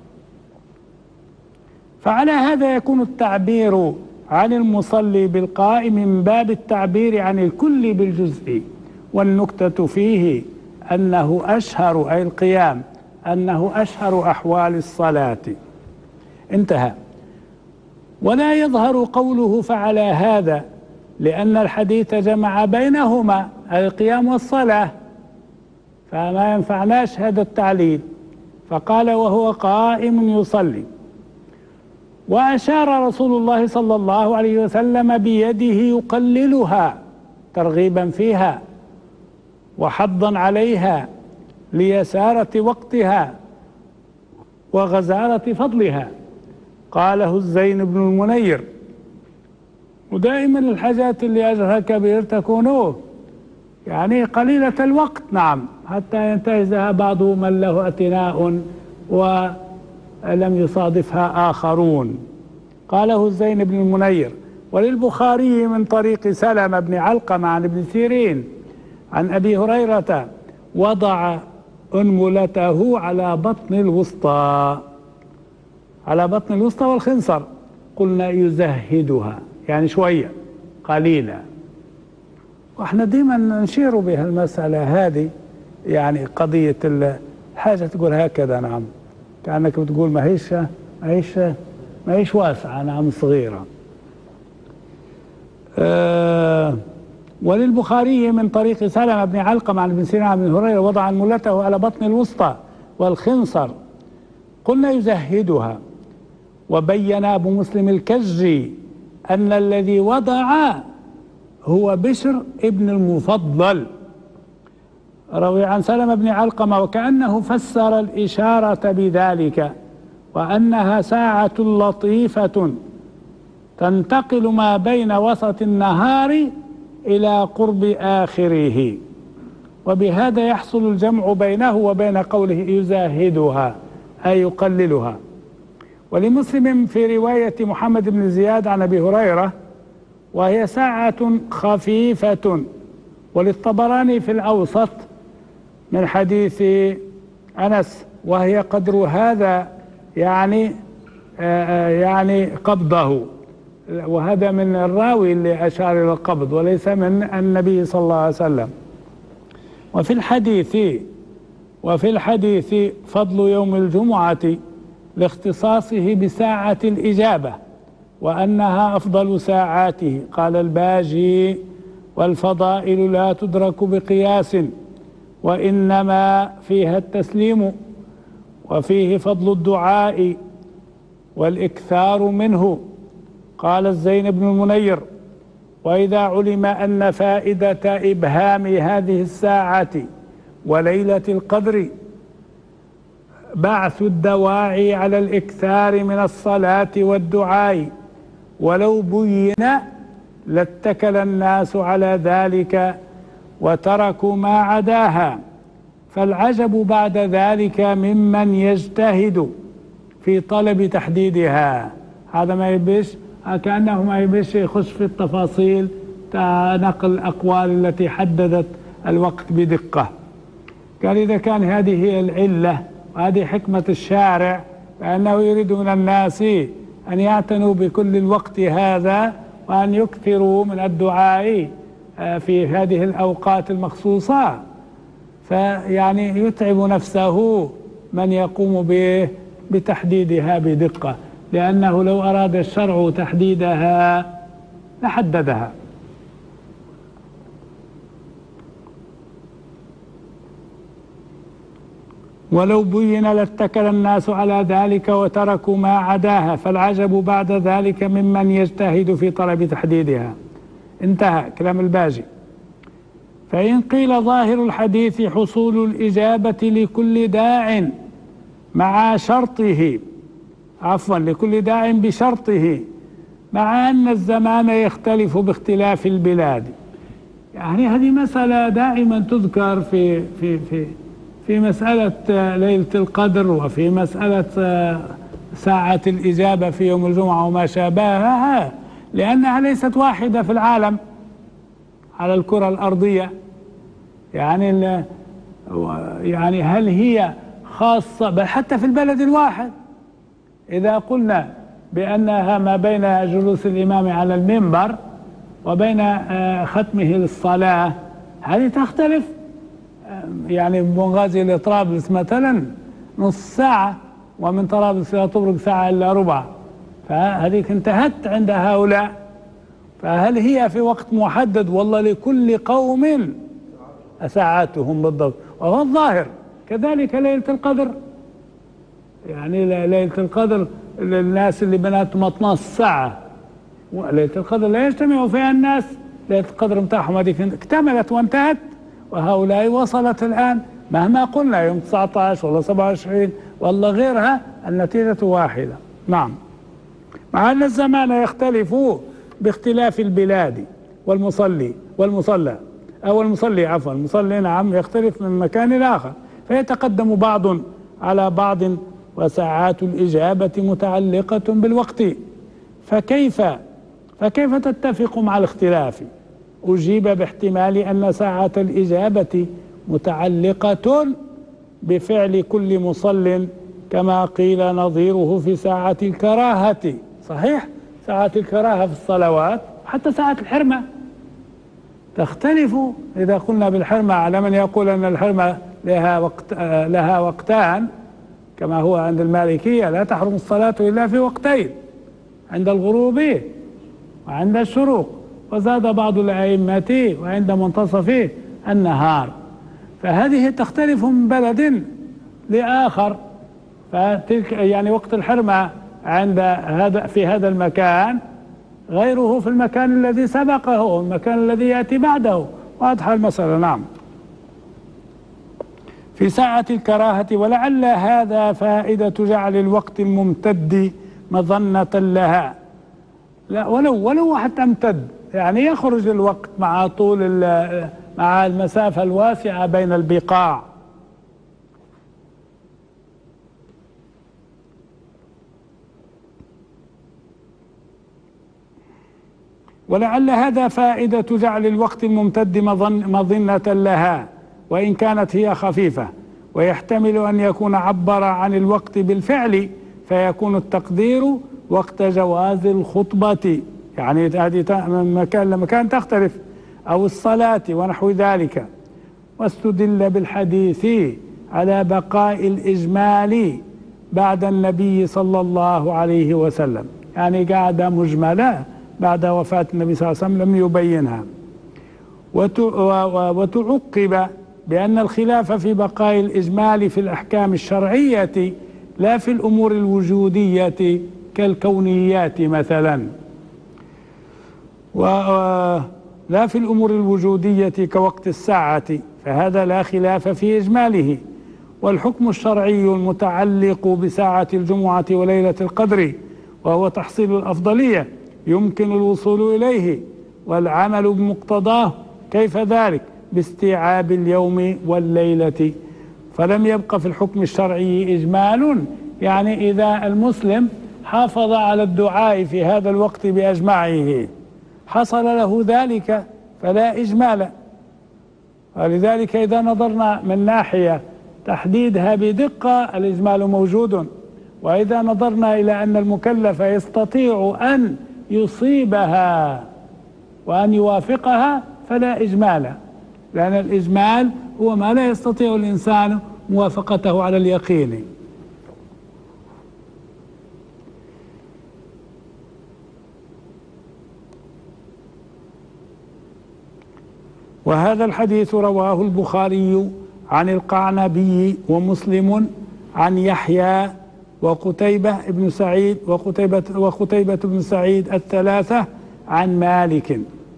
فعلى هذا يكون التعبير عن المصلي بالقائم من باب التعبير عن الكل بالجزء، والنكتة فيه أنه أشهر، أي القيام، أنه أشهر أحوال الصلاة. انتهى. ولا يظهر قوله فعلى هذا، لأن الحديث جمع بينهما القيام والصلاة، فما ينفعناش هذا التعليل. فقال وهو قائم يصلي. وأشار رسول الله صلى الله عليه وسلم بيده يقللها ترغيبا فيها وحضا عليها ليسارة وقتها وغزارة فضلها. قاله الزين بن المنير. ودائما الحاجات اللي أجرها كبير تكون يعني قليلة الوقت، نعم، حتى ينتهزها بعض من له اعتناء ولم يصادفها آخرون. قاله الزين بن المنير. وللبخاري من طريق سلمة بن علقمة عن ابن سيرين عن أبي هريرة وضع أنملته على بطن الوسطى، على بطن الوسطى والخنصر. قلنا يزهدها يعني شوية قليلا. واحنا ديما نشير بها المسألة هذه، يعني قضية الحاجة تقول هكذا، نعم، كأنك بتقول ما هيش واسعة، نعم، صغيرة. وللبخاري من طريق سلمة بن علقمة عن ابن سيرين عن ابن هريرة وضع أنملته على بطن الوسطى والخنصر. قلنا يزهدها. وبين أبو مسلم الكجي أن الذي وضع هو بشر ابن المفضل، روي عن سلمة بن علقمة، وكأنه فسر الإشارة بذلك، وأنها ساعة لطيفة تنتقل ما بين وسط النهار إلى قرب آخره، وبهذا يحصل الجمع بينه وبين قوله يزاهدها أي يقللها. ولمسلم في رواية محمد بن زياد عن أبي هريرة وهي ساعة خفيفة. وللطبراني في الأوسط من حديث أنس وهي قدر هذا، يعني يعني قبضه، وهذا من الراوي اللي أشار إلى القبض وليس من النبي صلى الله عليه وسلم. وفي الحديث فضل يوم الجمعة لاختصاصه بساعة الإجابة وأنها أفضل ساعاته. قال الباجي: والفضائل لا تدرك بقياس وإنما فيها التسليم، وفيه فضل الدعاء والإكثار منه. قال الزين بن المنير: وإذا علم أن فائدة إبهام هذه الساعة وليلة القدر بعث الدواعي على الإكثار من الصلاة والدعاء ولو بين لاتكل الناس على ذلك وتركوا ما عداها، فالعجب بعد ذلك ممن يجتهد في طلب تحديدها. هذا ما يبش، كأنه ما يبش يخش في التفاصيل نقل الأقوال التي حددت الوقت بدقة. قال: إذا كان هذه هي العلة وهذه حكمة الشارع فإنه يريد من الناس أن يعتنوا بكل الوقت هذا وأن يكثروا من الدعاء في هذه الأوقات المخصوصة، فيعني يتعب نفسه من يقوم بتحديدها بدقة، لأنه لو أراد الشرع تحديدها لحددها. ولو بين لاتكل الناس على ذلك وتركوا ما عداها، فالعجب بعد ذلك ممن يجتهد في طلب تحديدها. انتهى كلام الباجي. فإن قيل ظاهر الحديث حصول الإجابة لكل داع مع شرطه، لكل داع بشرطه، مع أن الزمان يختلف باختلاف البلاد. يعني هذه مسألة دائما تذكر في مسألة ليلة القدر وفي مسألة ساعة الإجابة في يوم الجمعة وما شابهها، لأنها ليست واحدة في العالم على الكرة الأرضية. يعني هل هي خاصة بل حتى في البلد الواحد؟ إذا قلنا بأنها ما بين جلوس الإمام على المنبر وبين ختمه للصلاة، هذه تختلف. يعني من بنغازي إلى طرابلس مثلا نص ساعة، ومن طرابلس إلى طبرق ساعة إلا ربع، فهذيك انتهت عند هؤلاء. فهل هي في وقت محدد؟ والله لكل قوم ساعاتهم بالضبط، وهو الظاهر. كذلك ليلة القدر، يعني ليلة القدر للناس اللي بناتهم 12 ساعة، وليلة القدر لا يجتمع فيها الناس. ليلة القدر متاعهم هذيك اكتملت وانتهت، وهؤلاء وصلت الآن مهما قلنا يوم 19 ولا 27 والله غيرها، النتيجة واحدة. نعم، مع أن الزمان يختلف باختلاف البلاد والمصلي المصلي نعم يختلف من مكان آخر، فيتقدم بعض على بعض، وساعات الإجابة متعلقة بالوقت، فكيف تتفق مع الاختلاف؟ أجيب باحتمال أن ساعة الإجابة متعلقة بفعل كل مصل، كما قيل نظيره في ساعة الكراهة. صحيح، ساعة الكراهة في الصلوات حتى ساعة الحرمة تختلف. إذا قلنا بالحرمة على من يقول أن الحرمة لها وقتان، كما هو عند المالكية لا تحرم الصلاة إلا في وقتين، عند الغروب وعند الشروق، وزاد بعض الأئمة وعند منتصف النهار. فهذه تختلف من بلد لآخر. فتلك يعني وقت الحرمة في هذا المكان غيره في المكان الذي سبقه والمكان الذي يأتي بعده، واضحة المسألة. نعم، في ساعة الكراهة. ولعل هذا فائدة جعل الوقت الممتد مظنة لها. لا، ولو حتى امتد، يعني يخرج الوقت مع مع المسافة الواسعة بين البقاع. ولعل هذا فائدة جعل الوقت الممتد مظنة لها، وإن كانت هي خفيفة. ويحتمل أن يكون عبر عن الوقت بالفعل فيكون التقدير وقت جواز الخطبة، يعني هذه من مكان لمكان تختلف، أو الصلاة ونحو ذلك. واستدل بالحديث على بقاء الإجمال بعد النبي صلى الله عليه وسلم، يعني قاعدة مجملة بعد وفاة النبي صلى الله عليه وسلم لم يبينها. وتعقب بأن الخلاف في بقاء الإجمال في الأحكام الشرعية لا في الأمور الوجودية كالكونيات مثلا، ولا في الأمور الوجودية كوقت الساعة، فهذا لا خلاف في إجماله. والحكم الشرعي المتعلق بساعة الجمعة وليلة القدر وهو تحصيل الأفضلية يمكن الوصول إليه والعمل بمقتضاه، كيف ذلك؟ باستيعاب اليوم والليلة. فلم يبق في الحكم الشرعي إجمال، يعني إذا المسلم حافظ على الدعاء في هذا الوقت بأجمعه حصل له ذلك فلا إجمال. ولذلك إذا نظرنا من ناحية تحديدها بدقة الإجمال موجود، وإذا نظرنا إلى أن المكلف يستطيع أن يصيبها وأن يوافقها فلا إجمال، لأن الإجمال هو ما لا يستطيع الإنسان موافقته على اليقين. وهذا الحديث رواه البخاري عن القعنبي ومسلم عن يحيى وقتيبة بن سعيد وقتيبة بن سعيد الثلاثة عن مالك.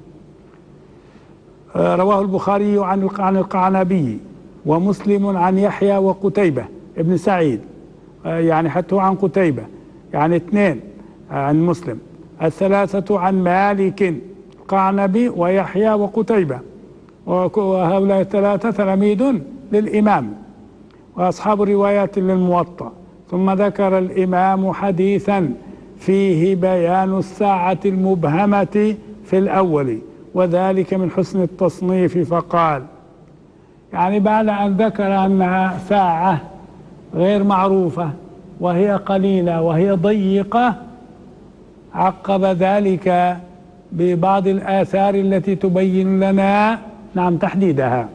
رواه البخاري عن القعنبي ومسلم عن يحيى وقتيبة بن سعيد، يعني حتى عن قتيبة، يعني اثنين عن مسلم، الثلاثة عن مالك، القعنبي ويحيى وقتيبة، وهؤلاء الثلاثة تلاميذ للإمام وأصحاب روايات للموطأ. ثم ذكر الإمام حديثا فيه بيان الساعة المبهمة في الأول وذلك من حسن التصنيف، فقال، يعني بعد أن ذكر أنها ساعة غير معروفة وهي قليلة وهي ضيقة، عقب ذلك ببعض الآثار التي تبين لنا تحديدها.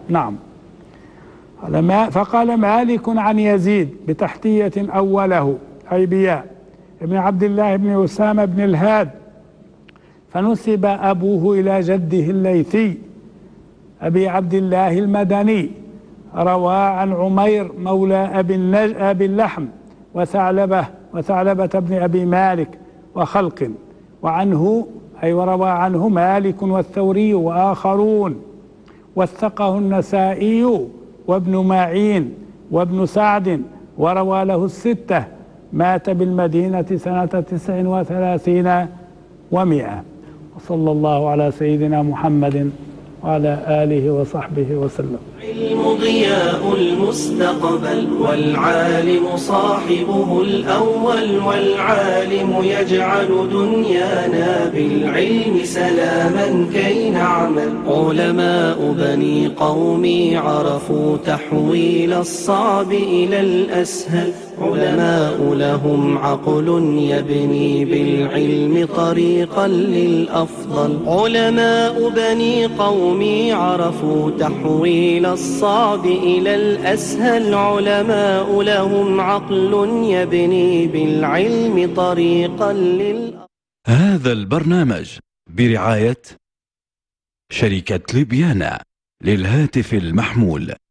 فقال مالك عن يزيد بتحتية أوله أي بياء ابن عبد الله بن أسامة بن الهاد، فنسب أبوه إلى جده الليثي أبي عبد الله المدني. روى عن عمير مولى أبي اللحم وثعلبة بن أبي مالك وخلق، وعنه أي وروى عنه مالك والثوري وآخرون، وثقه النسائي وابن معين وابن سعد، وروى له الستة. مات بالمدينة سنة 39 و100. وصلى الله على سيدنا محمد وعلى آله وصحبه وسلم. العلم ضياء المستقبل والعالم صاحبه الأول، والعالم يجعل دنيانا بالعلم سلاما كي نعمل. علماء بني قومي عرفوا تحويل الصعب إلى الأسهل، علماء لهم عقل يبني بالعلم طريقا للأفضل. علماء بني قومي عرفوا تحويل الصعب إلى الأسهل، علماء لهم عقل يبني بالعلم طريقا للأفضل. هذا البرنامج برعاية شركة ليبيانا للهاتف المحمول.